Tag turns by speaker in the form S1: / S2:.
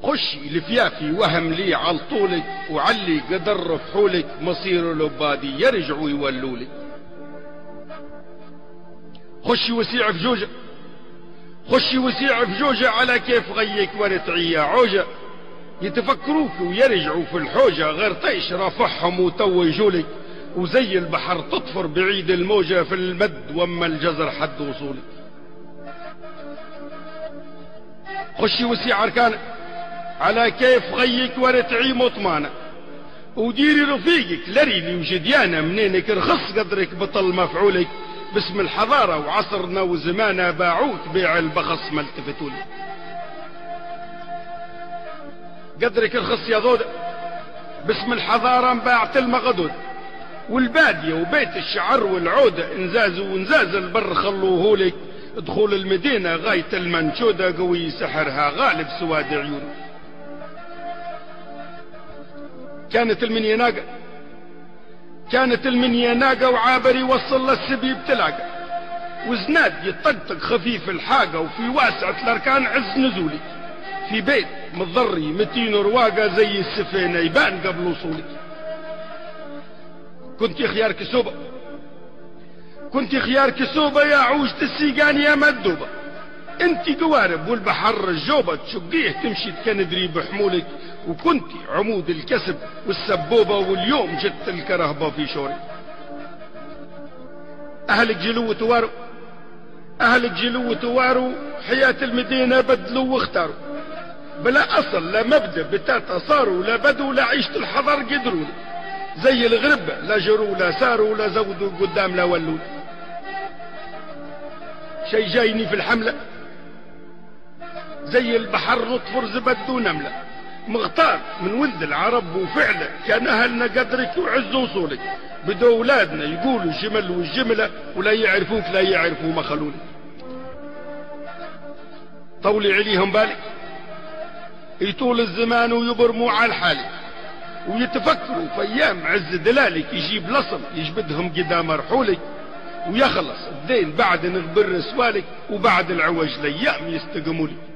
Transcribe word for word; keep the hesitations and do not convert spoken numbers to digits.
S1: خشي لفيافي وهم لي عالطولك، وعلي قدر فحولك مصير العبادي يرجعوا يولولك. خشي وسيع في جوجة، خشي وسيع في جوجة، على كيف غيك ورتعية عوجة، يتفكروك ويرجعوا في الحوجة، غير طيش رافعهم وتو يجولك، وزي البحر تطفر بعيد الموجة في المد وما الجزر حد وصولك. خشي وسيع أركانك، على كيف غيك ورتعي مطمانة، وديري رفيقك لريلي وجديانة، منينك رخص قدرك بطل مفعولك، باسم الحضارة وعصرنا وزمانة باعوك بيع البخص ما التفتولك. قدرك رخص يا ضودة، باسم الحضارة انباعت المغدود، والبادية وبيت الشعر والعودة انزاز وانزاز البر خلوهولك، دخول المدينة غاية المنشودة قوي سحرها غالب سواد عيونك. كانت المنيا ناقة، كانت المنيا ناقة وعابر يوصل للسبي بتلاقى، وزناد يطقطق خفيف الحاقة، وفي واسعة الأركان عز نزولك، في بيت متضري متين رواقة زي السفينة يبان قبل وصولك. كنت خيار كسوبة، كنت خيار كسوبة يا عوجة السيقان يا مدوبة، انت قوارب والبحر الجوبة تشقيه تمشي تكندري بحمولك، وكنت عمود الكسب والسبوبة، واليوم جت الكرهبة في شوري. اهلك جلو توارو، اهلك جلو توارو، حياة المدينة بدلوا واختاروا، بلا اصل لا مبدأ بتاتا صاروا، لا بدو لا عيشة الحضر قدروا، زي الغربة لا جروا لا ساروا، لا زودوا قدام لا ولوا. شي جايني في الحملة زي البحر نطفر زبد ونملة، مغتار من ولد العرب وفعلا كان اهلنا قدرك وعز وصولك، بدو اولادنا يقولوا الجمل والجملة، ولا يعرفوك لا يعرفوا ما خلولك. طولي عليهم بالك يطول الزمان ويبرموا على الحالي، ويتفكروا في ايام عز دلالك، يجيب لصم يجبدهم قدام رحولك، ويخلص الدين بعد نغبر سوالك، وبعد العوج الايام يستقمولك.